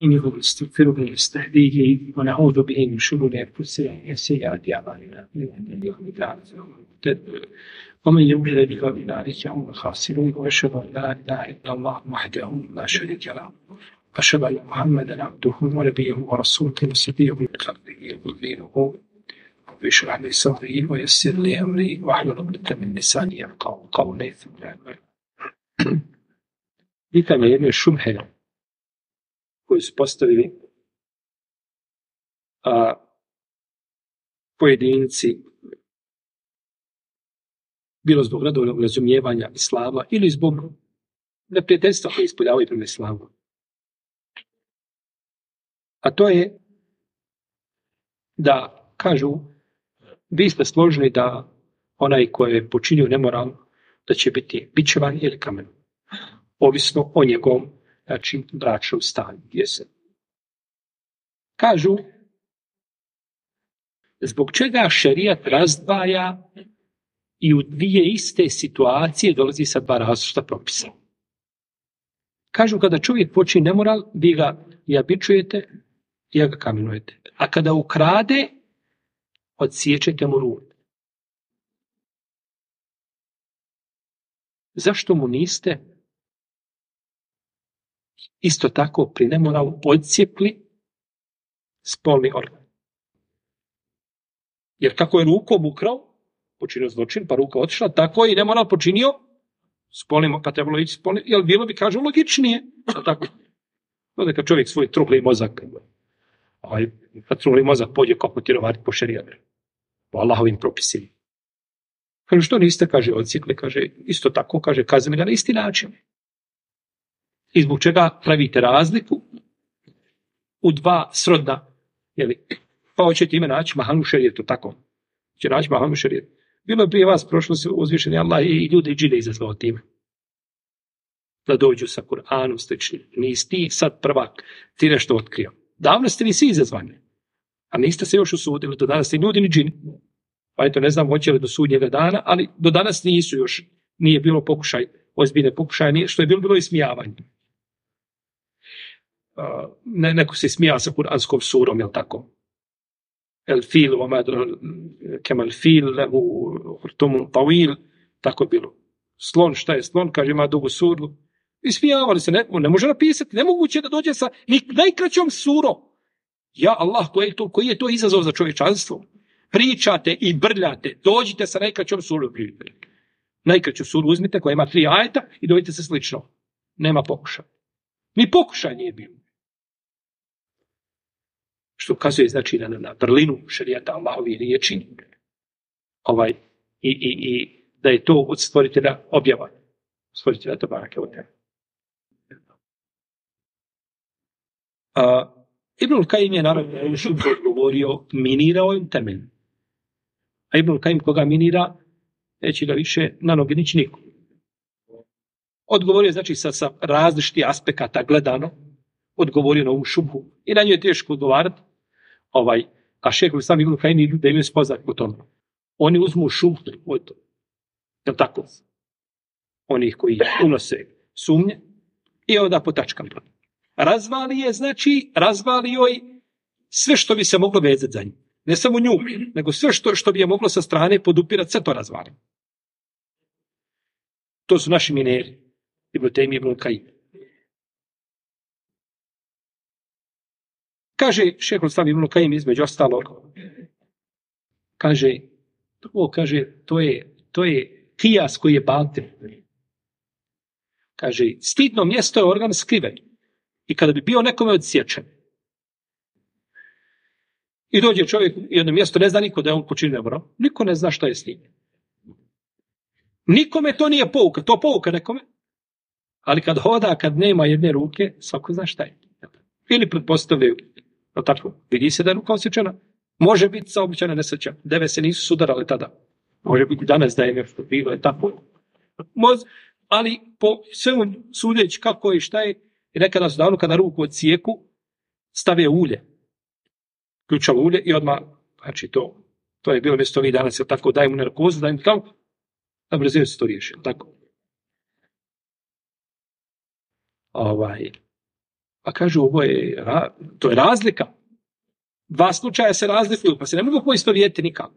إنه نستغفره ونستهديه ونعوذ به من شرور أنفسنا وسيئات أعمالنا ومن يضلل فأولئك هم الخاسرون وأشهد أن لا إله إلا الله وحده لا شريك له وأشهد أن محمدا عبده ونبيه ورسوله وصفيه من خلقه وخليله واشرح لي صدري ويسر لي أمري واحلل عقدة من لساني يفقهوا قولي ثم pitanje jedne šubhe koju su postavili pojedinci, bilo zbog radovnog razumijevanja islama ili zbog neprijateljstva koje ispoljavaju prema islamu. A to je da kažu, vi ste složni da onaj koji je počinio nemoral da će biti bičevan ili kamen, ovisno o njegovom, znači, bračnom stanju. Kažu, zbog čega šerijat razdvaja i u dvije iste situacije dolazi sa dva različita propisa. Kažu, kada čovjek počini nemoral, vi ga ja bičujete, ja ga kamenujete. A kada ukrade, odsiječete mu ruku. Zašto mu niste isto tako pri nemoralu odcijepli spolni organ? Jer kako je rukom ukrao, počinio zločin, pa ruka otišla, tako je i nemoral počinio spolnim, pa trebalo ići spolnim, jer bilo bi, kažu, logičnije. Tako. Onda kad čovjek svoj trugli mozak, kad trugli mozak pođe kako tirovati po šerijatu, po Allahovim propisima. Kaže, što niste, kaže, odcijekli, kaže, isto tako, kaže, kaznili ga na isti način. I zbog čega pravite razliku u dva srodna, jeli, pa hoćete ime naći mahanu šerijetu, tako. Će naći mahanu šerijetu. Bilo je prije vas prošlo se uzvišeni Allah i ljude i džine izazvao time. Da dođu sa Kur'anom sličnim. Nisi ti sad prvak, ti nešto otkrio. Davno ste vi svi izazvani. A niste se još usudili, do danas ste ljudi ni džini. Pa eto, ne znam hoće li do sudnjega dana, ali do danas nisu još, nije bilo pokušaj, ozbiljne pokušaje, što je bilo ismijavanje. Neko se smijao sa kuranskom surom, jel tako? El fil, kemal fil, lehu hurtumun tawil, tako je bilo. Slon, šta je slon, kaže, ima dugu suru. Ismijavali se, ne može napisati, nemoguće da dođe sa najkraćom surom. Ja, Allah, koji je to izazov za čovječanstvo? Pričate i brljate, dođite sa najkraćom surom. Najkraću suru uzmite koja ima 3 ajeta i dojite se slično. Nema pokušaja. Ni pokušaj nije bio. Što ukazuje, znači, na vrlinu šerijata Allahovi riječi, i da je to od stvoritelja objava. Stvoritelja Tebareke ve Teala. Ibnul Kajim je naravno govorio, minirao je temelj. A Ibnul Kajim koga minira, neće ga više na noge nići niko. Odgovorio, znači, sa različitih aspekata gledano, odgovorio na ovu šubhu. I na nju je teško odgovarati. A šejh Islam Ibnul Kajim i ljudi imaju spoznat po tome. Oni uzmu šubhu od, jel tako, onih koji unose sumnje i onda po tačkama. Razvalio je sve što bi se moglo vezati za nju. Ne samo nju, nego sve što bi je moglo sa strane podupirati, sve to razvali. To su naši mineri. Ibn Tejmi, Ibn Kajim. Kaže šejh Islam Ibn Kajim između ostalog, kaže, to je kijas koji je batil. Kaže, stidno mjesto je organ skriven. I kada bi bio nekome odsječen. I dođe čovjek u jedno mjesto, ne zna niko da je on počinio nemoral. Niko ne zna šta je s njim. Nikome to nije pouka. To pouka nekome. Ali kad hoda, kad nema jedne ruke, svako zna šta je. Ili pretpostavljaju, tako, vidi se da je ruka osjećana. Može biti saobičajna nesreća. Deve se nisu sudarale tada. Može biti danas da je nešto bilo, je tako. Ali po svemu sudeći kako je i šta je, i nekada su davno kada ruku odsijeku, stave ulje. Ključalo ulje i odmah, znači to je bilo mjesto ovih danas, je tako, daj mu narkozu, daj mu tamo, da brzinu se to riješi, tako. A kažu, to je razlika. Dva slučaja se razlikuju, pa se ne mogu poistovjetiti nikako.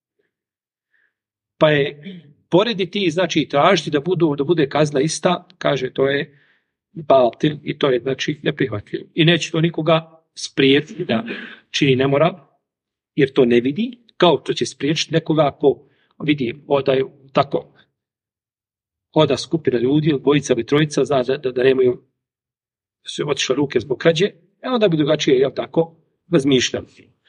Pa je porediti, znači tražiti da bude kazna ista, kaže to je batil i to je znači neprihvatljivo. I neće to nikoga spriječiti da čini nemoral, jer to ne vidi, kao to će spriječiti nekoga ako vidi odaju tako hoda skupina ljudi, dvojica ili trojica, zna da nemaju, su otišle ruke zbog krađe, onda bi drugačije, jel tako, razmišljali.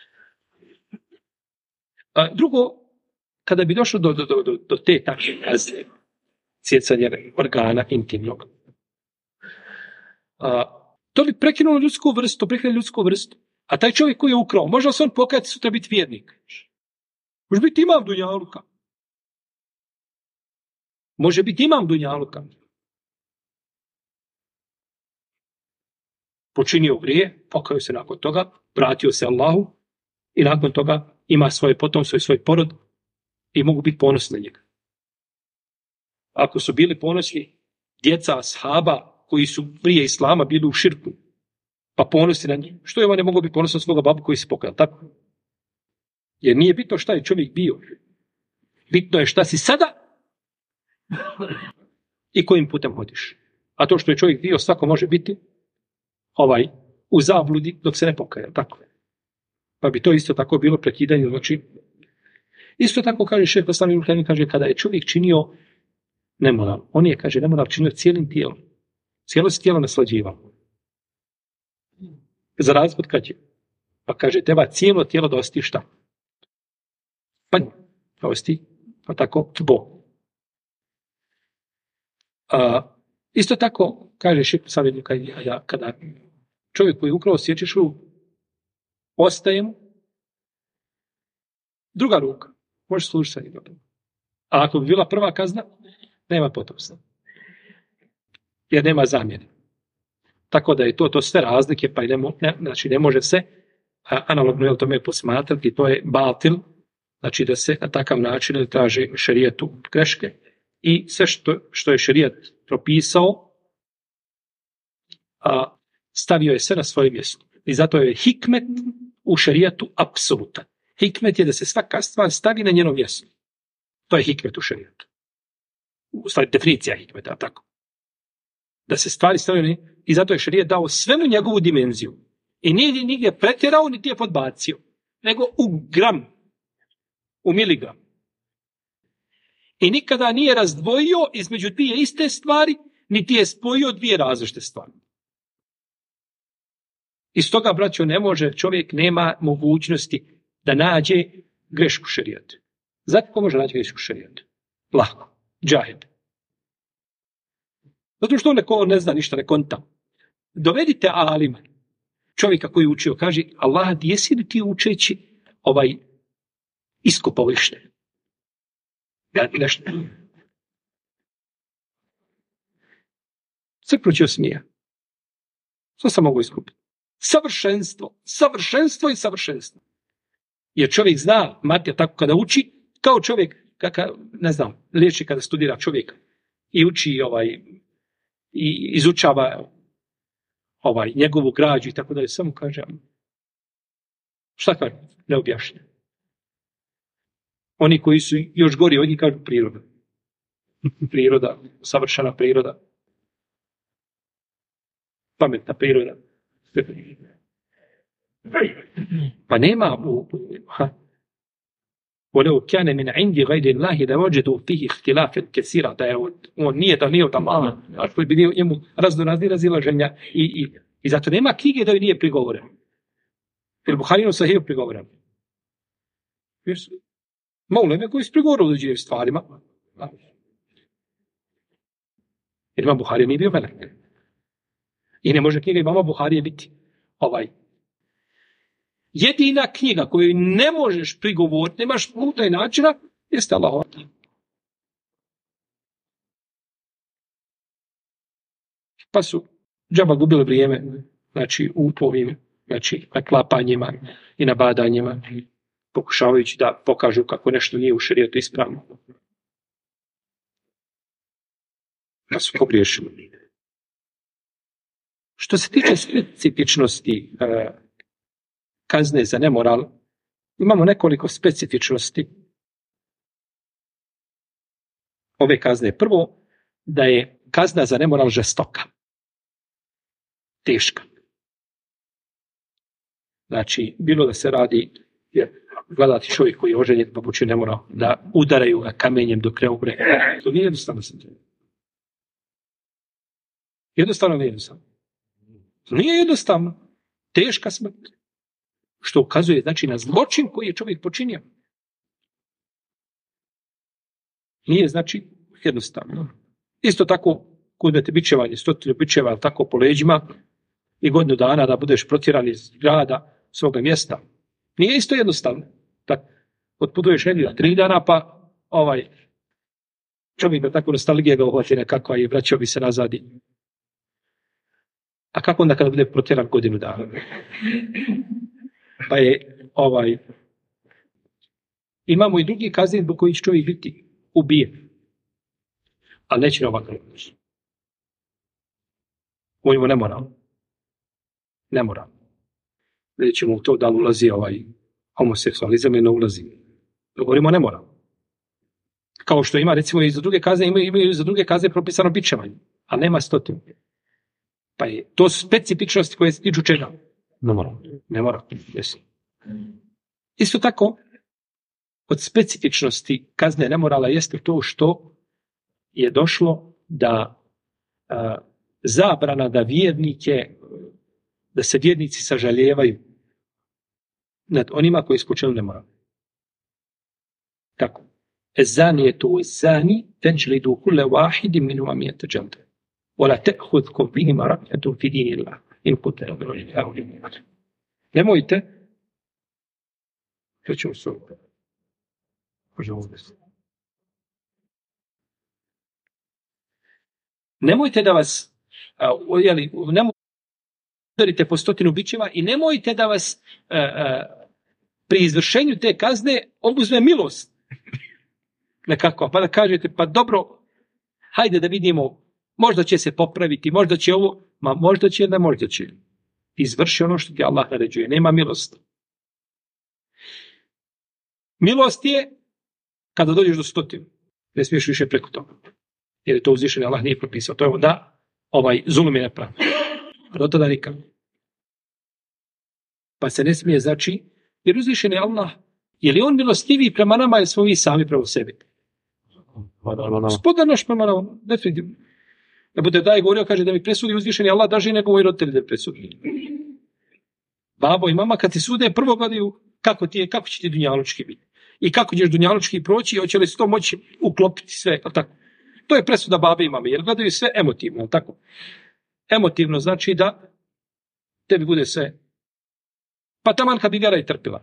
Drugo, kada bi došlo do te takve kazne, sjecanja organa intimnog, to bi prekinulo ljudsku vrstu, a taj čovjek koji je ukrao, može li se on pokajati sutra biti vjernik? Može biti imam dunjaluka. Može biti imam dunjaluka. Počinio grije, pokajao se nakon toga, vratio se Allahu i nakon toga ima svoje potomstvo i svoj porod i mogu biti ponosni na njega. Ako su bili ponosni djeca ashaba koji su prije islama bili u širku, pa ponosni na njih, što je on ne mogu biti ponosni na svoga babu koji se pokajao, tako? Jer nije bitno šta je čovjek bio. Bitno je šta si sada i kojim putem hodiš. A to što je čovjek bio, svako može biti u zabludi dok se ne pokaja, tako? Pa bi to isto tako bilo prekidanje, znači isto tako kaže šejh Islam ibn Tejmije, kaže kada je čovjek činio nemoral, on je, kaže, nemoral činio cijelim tijelom. Cijelo se tijelo naslađivalo. Za razliku od krađe. Pa kaže, treba cijelo tijelo da osti šta? Panj, da osti, pa tako, bo. Isto tako, kaže šejh Islam ibn Tejmije, kada čovjek koji je ukrao sječešu, ostaje mu druga ruka. Može služiti sa njim. A ako bi bila prva kazna, nema potomstva. Jer nema zamjene. Tako da je to sve razlike, pa znači ne može se analogno tome posmatrati, to je batil, znači da se na takav način traže šerijetu greške i sve što je šerijet propisao, stavio je sve na svoje mjesto. I zato je hikmet u šerijetu apsolutan. Hikmet je da se svaka stvar stavi na njeno mjesto. To je hikmet u šerijetu. U stvari definicija hikmeta, tako. Da se stvari stavljaju i zato je šerijet dao svemu njegovu dimenziju. I nije nigdje pretjerao, niti je podbacio. Nego u gram, u miligram. I nikada nije razdvojio između dvije iste stvari, niti je spojio dvije različite stvari. Iz toga, braćo, čovjek nema mogućnosti da nađe grešku šerijata. Znate ko može naći grešku šerijata? Lako. Džahid. Zato što on ne zna ništa, ne konta. Dovedite alima, čovjeka koji je učio, kaže, Allah, jesi li ti učeći iskopao ište? Nešto. Crknuće osmija. Što sam mogu iskupiti? Savršenstvo i savršenstvo. Jer čovjek zna, Matija tako kada uči, kao čovjek, liječi kada studira čovjeka i uči i izučava njegovu građu i tako dalje, samo kaže, šta kaže? Ne objašnja. Oni koji su još gori od njih kažu priroda. Priroda, savršena priroda. Pametna priroda. Pa nema ولو كان من عند غير الله لوجدوا فيه اختلافا كثيرا, da je on nije od Allaha, ako bi njemu razilaženja i zato nema knjige da joj nije prigovoren. Jer Buharinu Sahih prigovoren. Mauleme koji su prigovorili u određenim stvarima. Jer Imam Buharija nije bio melek. I ne može knjiga Imama Buharije biti jedina knjiga koju ne možeš prigovoriti, nemaš puta načina, jeste Allahova. Pa su džaba gubili vrijeme, znači u ovim, naklapanjima i nabadanjima, pokušavajući da pokažu kako nešto nije u šerijetu ispravno. Da su pogriješili. Što se tiče specifičnosti kazne za nemoral, imamo nekoliko specifičnosti ove kazne. Prvo, da je kazna za nemoral žestoka, teška. Znači, bilo da se radi, gledati čovjek koji je oženjen pa počinje nemoral, da udaraju ga kamenjem dok ne umre. To nije jednostavno se treba. Jednostavno nije jednostavno. Nije jednostavno. Teška smrt. Što ukazuje, znači, na zločin koji je čovjek počinio. Nije, znači, jednostavno. Isto tako, kod uzmete bičevanje, 100 bičeva, tako po leđima, i godinu dana da budeš protjeran iz grada, svoga mjesta. Nije isto jednostavno. Tako, otputuješ negdje 3 dana, pa čovjek da tako nostalgija ga uhvati nekakva i vraćao bi se nazadi. A kako onda kada bude protjeran godinu dana? Pa je imamo i drugi kazni zbog koji će čovjek biti ubijen. Ali neće na ovakav način. Govorimo nemoral. Vidjet ćemo u to da li ulazi homoseksualizam ili ne ulazi. Govorimo nemoral. Kao što ima, recimo, i za druge kazne, imaju za druge kazne propisano bičevanje, a nema 100. Pa je to specifičnosti koje se tiču čega? Nemoral. Jesu. Isto tako, od specifičnosti kazne nemorala jeste to što je došlo da zabrana da se vjernici sažalijevaju nad onima koji su počeli nemoral. Tako. Ezanijetu zani tenčlidu kulle wahidi minuma mijete dželde. Ola te'hudkom bihima raknetum fi dinillah. In kute nemojte. Što ćemo se ovdje? Nemojte da vas udarite po 100 bičeva i nemojte da vas pri izvršenju te kazne obuzme milost. Nekako, pa da kažete, pa dobro, hajde da vidimo, možda će se popraviti, možda će ovo, možda će, da možda će. Izvrši ono što ti Allah naređuje, nema milosti. Milost je kada dođeš do 100, ne smiješ više preko toga. Jer je to uzvišeni Allah nije propisao. To je da zulum je nepravda. Do tada nikad. Pa se ne smije, znači, jer uzvišeni Allah, je li on milostiviji prema nama ili smo mi sami prema sebi? Gospodar naš prema nama, definitivno. Da bude da je govorio, kaže da mi presudi uzvišeni Allah, daži nego moji roditelji da presudi. Babo i mama kad ti sude, prvo gledaju kako će ti dunjalučki biti. I kako ćeš dunjalučki proći i hoće li se to moći uklopiti sve. Tako. To je presuda babe i mame, jer gledaju sve emotivno. Tako. Emotivno znači da tebi bude sve. Pa taman kad bi vjera i trpila.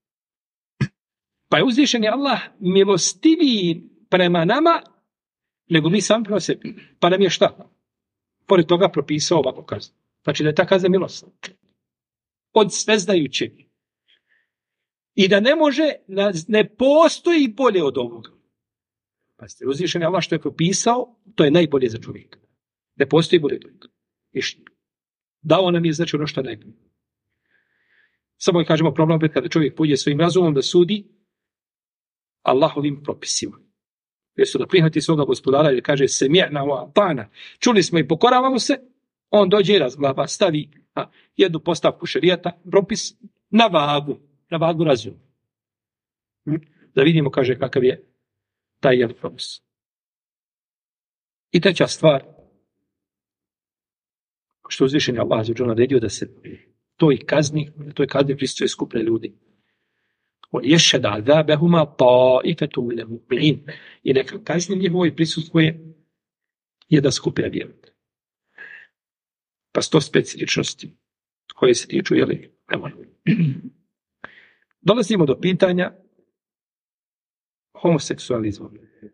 Pa je uzvišeni Allah milostiviji prema nama nego mi sami prema sebi. Pa nam je šta? Pored toga propisao ovako kaznu. Znači da je ta kazna milost. Od sveznajućeg. I da ne postoji bolje od ovoga. Pa ste uzvišeni Allah što je propisao, to je najbolje za čovjeka. Ne postoji bolje od ovoga. Dao nam je znači ono što je najbolje. Samo je kažemo problem opet kada čovjek pođe svojim razumom da sudi Allahovim propisima. Jer su da prihvati svoga gospodara i kaže semi'na wa ata'na. Čuli smo i pokoravamo se, on dođe i razglaba, stavi jednu postavku šerijata, propis na vagu razuma. Da vidimo, kaže, kakav je taj jedan propis. I treća stvar, što uzvišen je Allah naredio da se toj kazni prisutuje skupne ljudi. وَيَشْهَدَ عَذَابَهُمَا طَائِفَةٌ مِنَ الْمُؤْمِنِينَ. I neka kazni njihovoj prisutuje jedna skupina vjernika. Pa sto specifičnosti koje se tiču, dolazimo do pitanja homoseksualizma.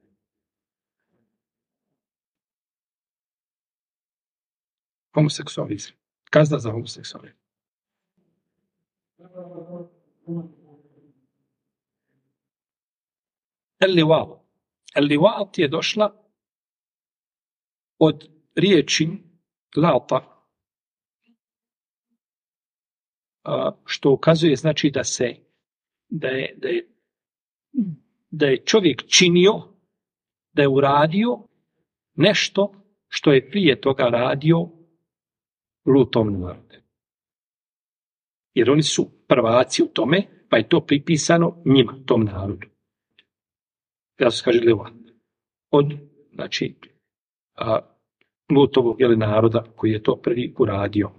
Homoseksualizam. Kazna za homoseksualizam. El-liwat je došla od riječi lata, što ukazuje znači da je čovjek činio, da je uradio nešto što je prije toga radio Lutov narod. Jer oni su prvaci u tome, pa je to pripisano njima, tom narodu. Ja se kaže Levat. Od, znači, Lutovog naroda koji je to prvi uradio.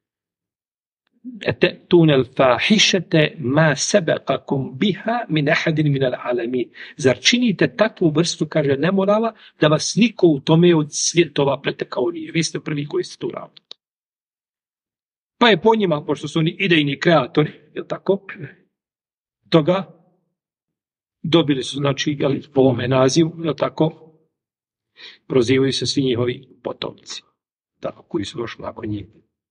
Etetune al-fahišete ma sebekakum biha min ahadin min al-alamin. Zar činite takvu vrstu, kaže, nemorala, da vas niko u tome od svjetova pretekao nije. Vi ste prvi koji ste to uradili. Pa je po njima, pošto su oni idejni kreatori, je tako, toga dobili su, znači, po ovome nazivu, je tako, prozivaju se svi njihovi potomci, tako, koji su došli nakon njih.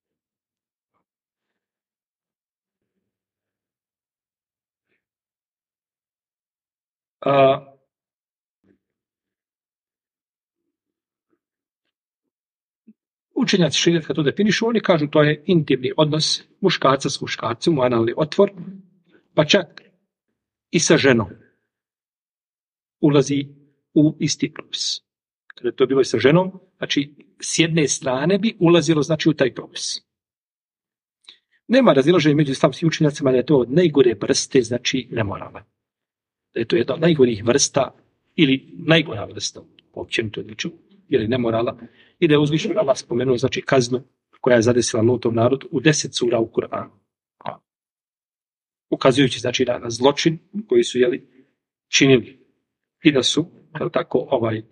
Učenjaci šerijatka to definišu, oni kažu to je intimni odnos muškarca s muškarcem, analni otvor, pa čak i sa ženom ulazi u isti propis. Kada je to bilo i sa ženom, znači s jedne strane bi ulazilo znači u taj propis. Nema razilaženja među islamskim učenjacima da je to od najgore vrste, znači nemorala. Da je to jedna od najgorih vrsta ili najgora vrsta, uopće to niču, ili nemorala, i da je uzvišen Allah spomenuo, znači, kaznu koja je zadesila Lutov narod u 10 sura u Kur'anu. Ukazujući, znači, na zločin koji su, činili i da su, tako,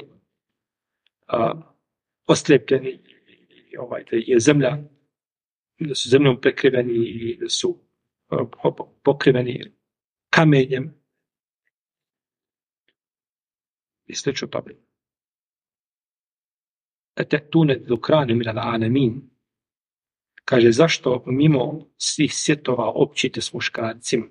ostrijepljeni, da je zemlja, da su zemljom prekriveni i da su pokriveni kamenjem i slično tome. Etetune dhukrane min al-alamin. Kaže, zašto mimo svih svjetova općite s muškarcima?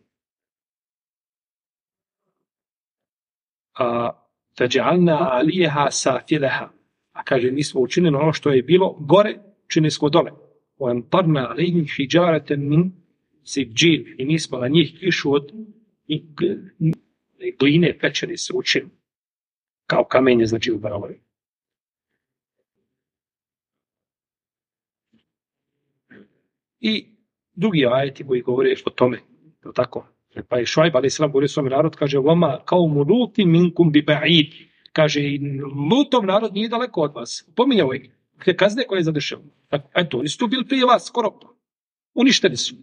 Fađa'alna alijeha safileha. A kaže, mi smo učinili ono što je bilo gore, činili smo dole. وَانْطَرْنَا عَلَيْهِمْ حِجَارَةً مِنْ سِجِّيلٍ. I mi smo na njih kišu od gline pečeni se učinili. Kao kamenje, znači u barovi. I drugi ajeti koji govore o tome, tako. Pa je Šuajb a.s. govorio svome narod, kaže, vama kao muluti minkum bi ba'id. Kaže, Lutov narod nije daleko od vas. Pominjao je kazne koje je zadešao. Eto, oni su tu bili prije vas, skoro. Uništeni su.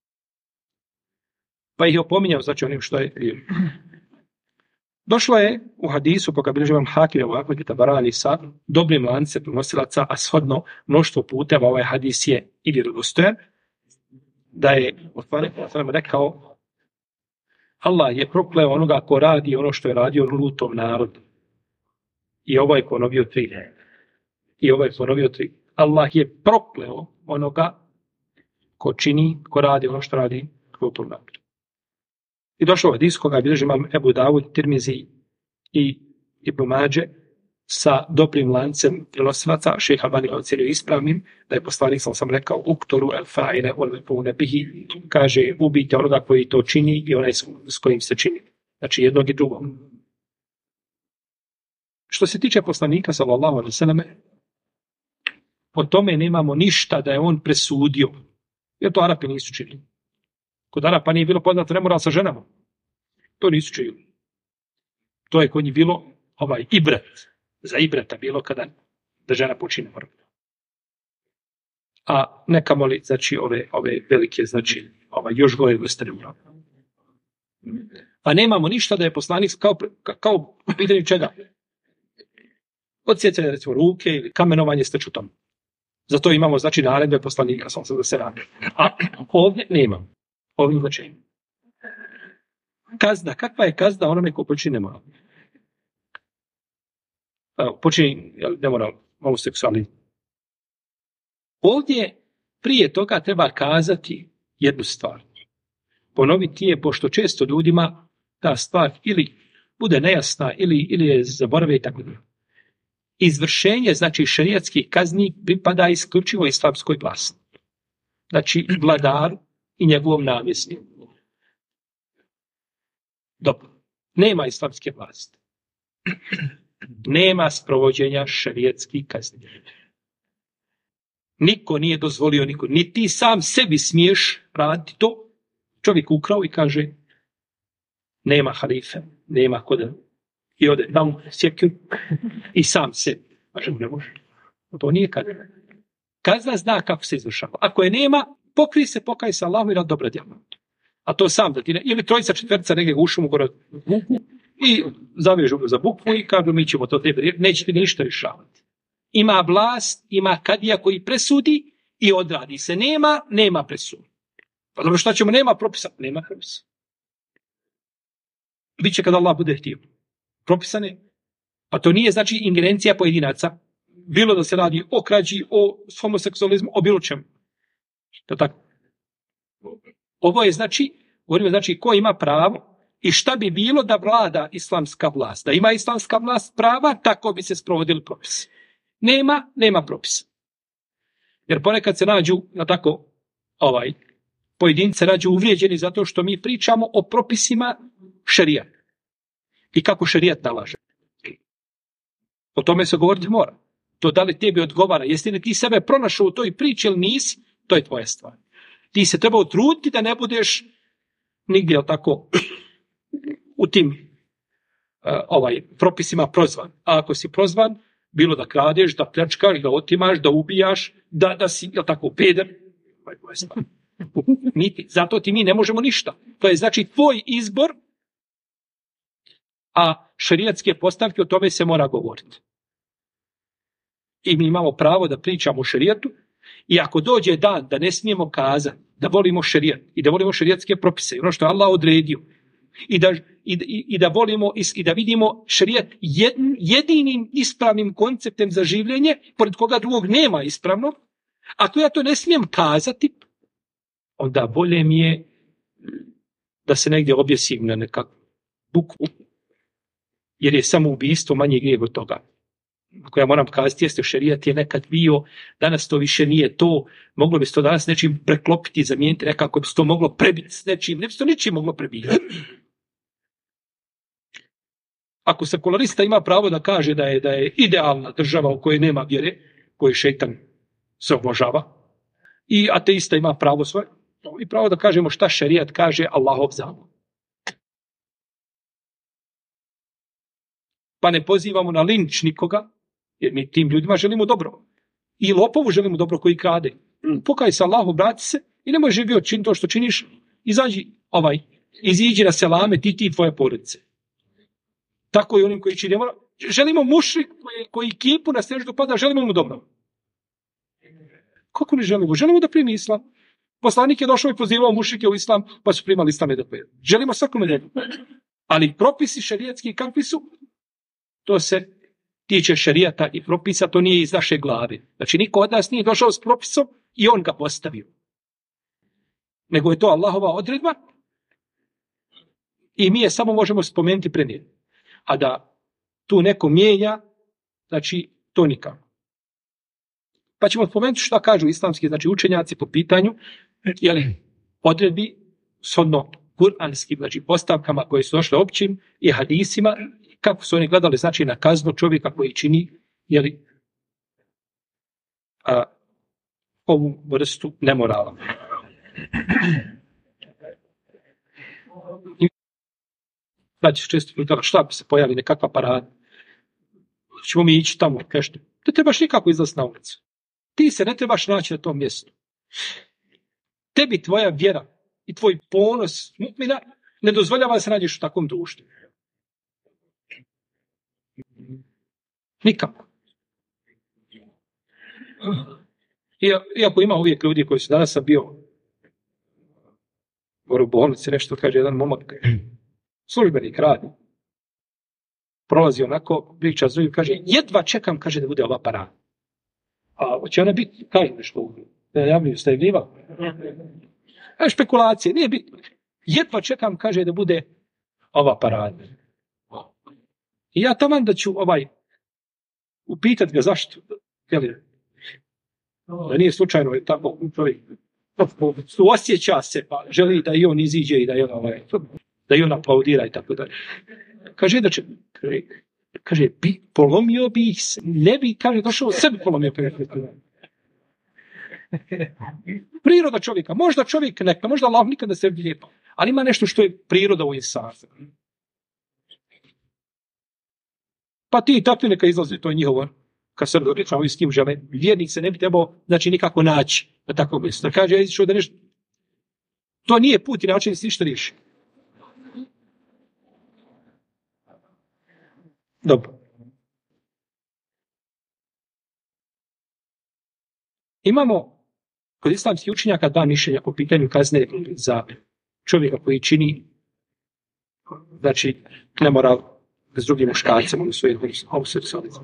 Pa ih je opominjao, znači onim što je. Došlo je u hadisu, koga bilježi Imam Hakim ovako Tabarani sa dobrim lancem prenosilaca, a shodno mnoštvo puteva ovaj hadis je i vjerodostojan, da je rekao, Allah je prokleo onoga ko radi ono što je radio Lutov narod. I ovaj ponovio 3. Allah je prokleo onoga ko radi ono što radi Lutov narod. I došao hadis koga bilježi Imam Ebu Davud, Tirmizi i Ibn Mađe sa dobrim lancem prenosilaca, Šejh Albani ga ocjenio ispravnim, da je poslanik sam rekao ukturu el fa'ile wal maf'ula bihi, kaže ubijte onoga koji to čini i onaj s kojim se čini. Znači jednog i drugog. Što se tiče poslanika sallallahu alejhi ve selleme, po tome nemamo ništa da je on presudio, jer to Arapi nisu činili. Kod Arapa nije bilo poznato nemoral sa ženama. To nisu činili. To je kod njih bilo ibret. Za ibreta bilo kada da žena počine moral. A neka moli, znači, ove velike, znači, još gore vrste nemorala. A nemamo ništa da je poslanik kao pitanje čega? Odsjecanje, recimo, ruke ili kamenovanje stečutom. Zato imamo, znači, naredbe poslanika, sam se da se radi. A ovdje nemam. Ovim značenjem. Kazna. Kakva je kazna onome ko počini nemoral? Počini nemoral, homoseksualni. Ovdje prije toga treba kazati jednu stvar. Ponoviti je, pošto često ljudima ta stvar ili bude nejasna ili je zaborave i tako dalje. Izvršenje, znači šerijatskih kazni, pripada isključivo islamskoj vlasti. Znači vladaru i njegovom namjesniku. Dobro. Nema islamske vlasti. Nema sprovođenja šerijetskih kazni. Niko nije dozvolio, ni ti sam sebi smiješ raditi to. Čovjek ukrao i kaže nema halife, nema koda. I ode tamo sjekju i sam sebi. Kaže, ne može. To nije kazna. Kazna zna kako se izvršava. Ako je nema, pokrij se, pokaj se Allahu i rad dobra djela. A to sam da ti ne... Ili trojica, četvrca negdje u šumu gore buku i zavežu ga za bukvu i kažu mi ćemo to tebe, neće ti ništa rješavati. Ima vlast, ima kadija koji presudi i odradi se. Nema presudu. Pa dobro, šta ćemo? Nema propisa. Nema propisa. Biće kada Allah bude htio. Propisane. Pa to nije znači ingerencija pojedinaca. Bilo da se radi o krađi, o homoseksualizmu, o bilo čemu. To tako. Ovo je znači, govorimo znači ko ima pravo i šta bi bilo da vlada islamska vlast. Da ima islamska vlast prava, tako bi se sprovodili propisi. Nema propisa. Jer ponekad se nađu, na tako, pojedince nađu uvrijeđeni zato što mi pričamo o propisima šerijata. I kako šerijat nalaže. O tome se govoriti mora. To da li tebi odgovara. Jesi li ti sebe pronašao u toj priči ili nisi, to je tvoja stvar. Ti se treba utruditi da ne budeš nigdje tako u tim propisima prozvan. A ako si prozvan, bilo da kradeš, da pljačkaš, da otimaš, da ubijaš, da si tako peder, zato ti mi ne možemo ništa. To je znači tvoj izbor, a šerijatske postavke o tome se mora govoriti. I mi imamo pravo da pričamo o šerijatu i ako dođe dan da ne smijemo kazati da volimo šerijat i da volimo šerijatske propise, ono što je Allah odredio, i da volimo i da vidimo šerijat jedinim ispravnim konceptem za življenje, pored koga drugog nema ispravno, ako ja to ne smijem kazati, onda bolje mi je da se negdje objesim na nekakvu bukvu, jer je samo ubijstvo manje grijeh od toga. Ako ja moram kazati, jeste šerijat je nekad bio, danas to više nije to, moglo bi se to danas nečim preklopiti, zamijeniti, nekako bi se to moglo prebiti s nečim, ne bi se to ničim moglo prebiti. Ako sekularista ima pravo da kaže da je idealna država u kojoj nema vjere, koju šejtan se obožava, i ateista ima pravo svoje, i pravo da kažemo šta šerijat kaže Allahov zakon. Pa ne pozivamo na linč nikoga, jer mi tim ljudima želimo dobro. I lopovu želimo dobro koji krade. Pokaj se Allahu, vrati se i nemoj živio čin to što činiš, iziđi na selame ti tvoje porodice. Tako i onim koji čini. Želimo mušrik koji kipu na seždu pada, želimo mu dobro. Kako ne želimo? Želimo da primi islam. Poslanik je došao i pozivao mušrike u islam, pa su primali islam. Želimo svakome njegu. Ali propisi šerijatski kakvi su, to se tiče šerijata i propisa, to nije iz naše glave. Znači, niko od nas nije došao s propisom i on ga postavio. Nego je to Allahova odredba i mi je samo možemo spomenuti prenijeti. A da tu neko mijenja, znači, to nikako. Pa ćemo spomenuti što kažu islamski, znači, učenjaci po pitanju, odredbi shodno kuranskim, znači, postavkama koje su došle općim i hadisima, kako su oni gledali, znači, na kaznu čovjeka koji čini, ovu vrstu nemorala. Znači, često pitala, šta bi se pojavi nekakva parada? Ćemo mi ići tamo, nešto. Ne trebaš nikako izlaz na ulicu. Ti se ne trebaš naći na tom mjestu. Tebi tvoja vjera i tvoj ponos mu'mina ne dozvoljava da se nađeš u takvom društvu. Nikako. Iako ima uvijek ljudi koji su, danas sam bio u bolnici, nešto kaže jedan momak, službenik radi, prolazi onako, priča s drugim, kaže, jedva čekam, kaže, da bude ova parada. A će ona biti, kaže nešto, javljuju stavljiva. Špekulacije, nije bitno. Jedva čekam, kaže, da bude ova parada. I ja taman da ću upitat ga zašto, da nije slučajno tako čovjek osjeća se, pa želi da i on iziđe i da i on aplaudira i tako dalje. Kaže da će, polomio bi ih se, ne bi, kaže, došao sebi polomio. Priroda čovjeka, možda čovjek neka, možda Allah nikada se lijepa, ali ima nešto što je priroda u insanu. Pa ti i takvi neka izlaze, to je njihovo. Kad se rečamo i s tim žele, vjernik se ne bi trebao, znači, nikako naći na takvom mjestu. Da kaže, ja izišao da nešto, to nije put i način si ništa riješi. Dobro. Imamo kod islamskih učenjaka dva mišljenja po pitanju kazne za čovjeka koji čini, znači, nemoral s drugim muškarcem u svojim homoseksualizmu.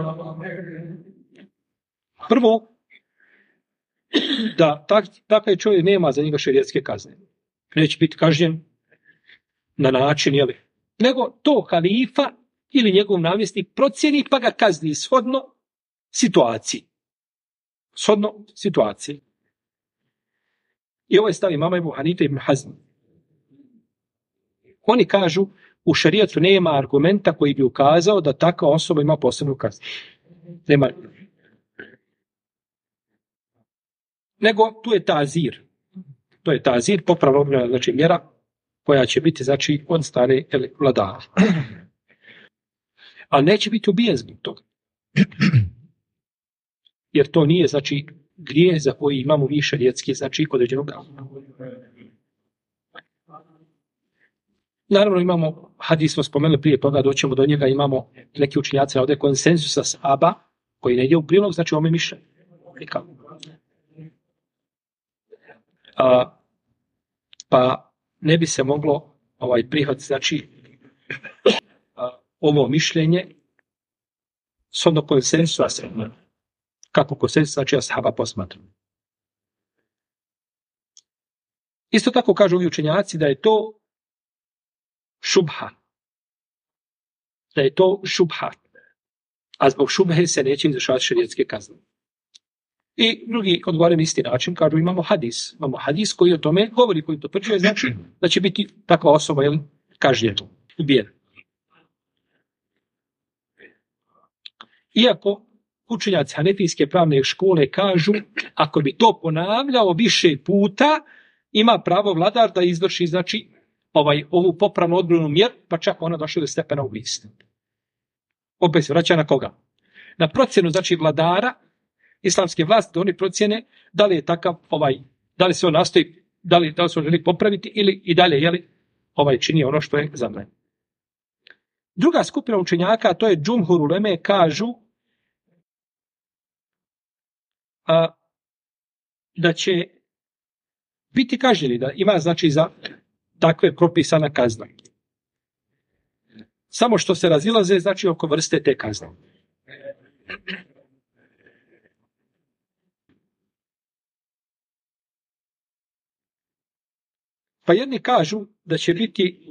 Prvo, da takav čovjek nema za njega šerijatske kazne. Neće biti kažnjen na način, nego to halifa ili njegov namjesnik procijeni pa ga kazni shodno situaciji. I ovo je stav imama Ebu Hanife ibn Hazm. Oni kažu, u šerijatu nema argumenta koji bi ukazao da takva osoba ima posebnu kaznu. Nema. Nego tu je tazir. To je tazir, popravna, znači mjera koja će biti, znači, od strane vladara. Ali neće biti ubijen zbog toga. Jer to nije, znači, grijeh za koji imamo više šerijatski, znači, određenog razloga. Naravno imamo, hadis smo spomenuli prije toga, doćemo do njega, imamo neki učenjaci ovdje konsenzusa sahaba koji ne ide u prilog, znači ome mišljenje. Pa ne bi se moglo prihvatiti, znači, ovo mišljenje s ono konsenzusa, kako konsenzus, znači ashaba posmatra. Isto tako kažu ovi učenjaci da je to šubha. Da je to šubha. A zbog šubhe se neće izvršavati šerijatske kazne. I drugi odgovaraju na isti način, kažu imamo hadis. Imamo hadis koji o tome govori, koji to potvrđuje, znači da će biti takva osoba kažnjena, ubijena. Iako učenjaci hanefijske pravne škole kažu, ako bi to ponavljao više puta, ima pravo vladar da izvrši, znači, ovu popravnu odbranu mjeru, pa čak ona došla do stepena ubistva. Opet se vraća na koga? Na procjenu, znači, vladara, islamske vlasti, da oni procjene da li je takav, da li se on nastoji, da li se on želi popraviti ili i dalje, čini ono što je zabranjeno. Druga skupina učenjaka, to je džumhur uleme, kažu da će biti kažnjeni, da ima, znači, za takve propisana kazna. Samo što se razilaze, znači, oko vrste te kazne. Pa jedni kažu da će biti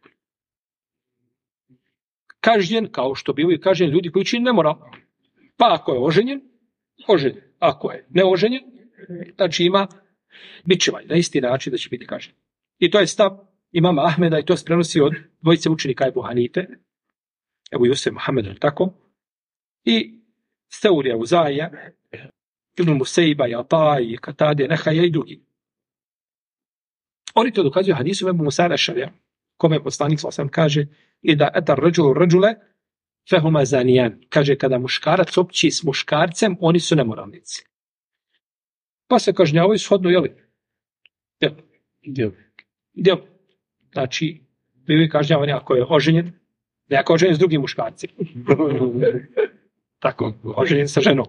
kažnjen, kao što bivaju kažnjeni ljudi koji čine nemoral. Pa ako je oženjen. Ako je neoženjen, znači ima bičevaj, na isti način da će biti kažnjen. I to je stav imama Ahmeda i to se prenosi od dvojice učenika Ebu Hanife, Ebu Jusef Muhammed, tako, i Steurija Uzaija, Ibn Musejba, i Ata, i Katade, Nehaja i drugi. Oni to dokazuju hadisom Ebu Musa al-Ešarija, kome poslanik sam kaže, i da etar rađule, fehuma zanijan. Kaže, kada muškarac opći s muškarcem, oni su nemoralnici. Pa se kažnjavaju shodno, Djel. Znači, bili kažnjavani ako je oženjen, ne ako je oženjen s drugim muškarcima. Tako, oženjen sa ženom.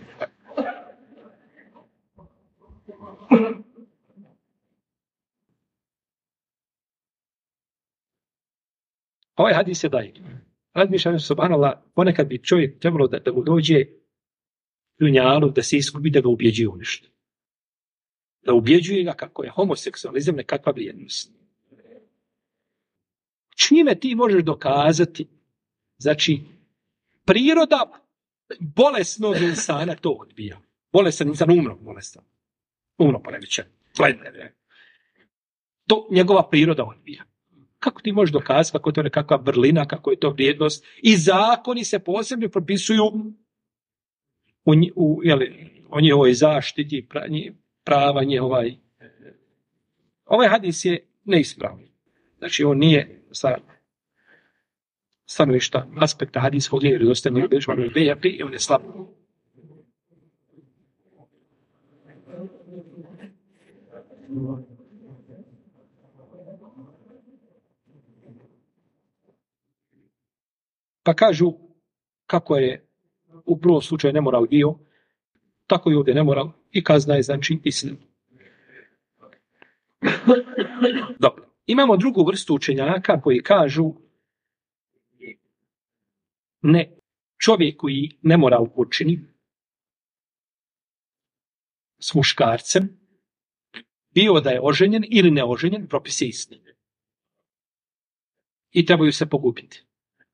Ovaj hadis je daje. Razmišljam, subhanallah, ponekad bi čovjek trebalo da mu dođe dunjalu, da se iskupi, da ga ubjeđuje u nešto. Da ubjeđuje ga kako je homoseksualizam nekakva vrijednost. Čime ti možeš dokazati, znači, priroda bolesnog insana to odbija. Bolestan insan umro poremećen. To njegova priroda odbija. Kako ti možeš dokazati kako je to nekakva vrlina, kako je to vrijednost? I zakoni se posebno propisuju o njihovoj zaštiti, prava njihovoj. Ovaj hadis je neispravan. Znači, on nije sa stanovišta aspekta hadijskog nije vjerodostojan, i on je slab. Pa kažu kako je u prvom slučaju nemoral bio, tako i ovdje nemoral i kazna je znači istina. Dobro. Imamo drugu vrstu učenjaka koji kažu ne, čovjek koji nemoral počini s muškarcem, bio da je oženjen ili neoženjen, propis je isti. I trebaju se pogubiti.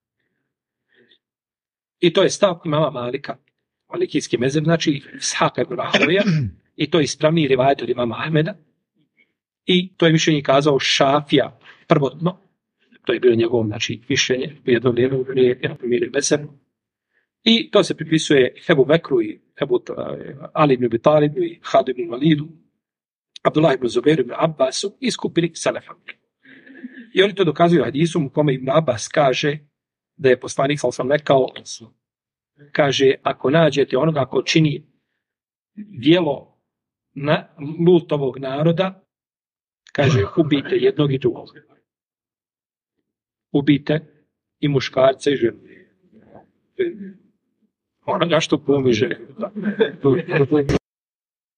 I to je stav imama Malika, malikijski mezheb, znači Ishaka ibn Rahovija, i to je ispravniji rivajet od imama Ahmeda. I to je mišljenje kazao Šafija prvotno, to je bilo njegovo znači, mišljenje, jedno vrijeme je promijenio mezheb. I to se pripisuje Ebu Bekru i Ali ibn Abi Talibu i Hadu ibn Validu, Abdullah ibn Zubairu ibn Abbasu i skupini Selefa. I oni to dokazuju hadisom u kome Ibn Abbas kaže da je poslanik sallallahu alejhi ve sellem rekao, kaže, ako nađete onoga ko čini djelo na Lutovog naroda, kaže, ubijte jednog i drugog. Ubijte i muškarca i ženu. Onoga što pomiže.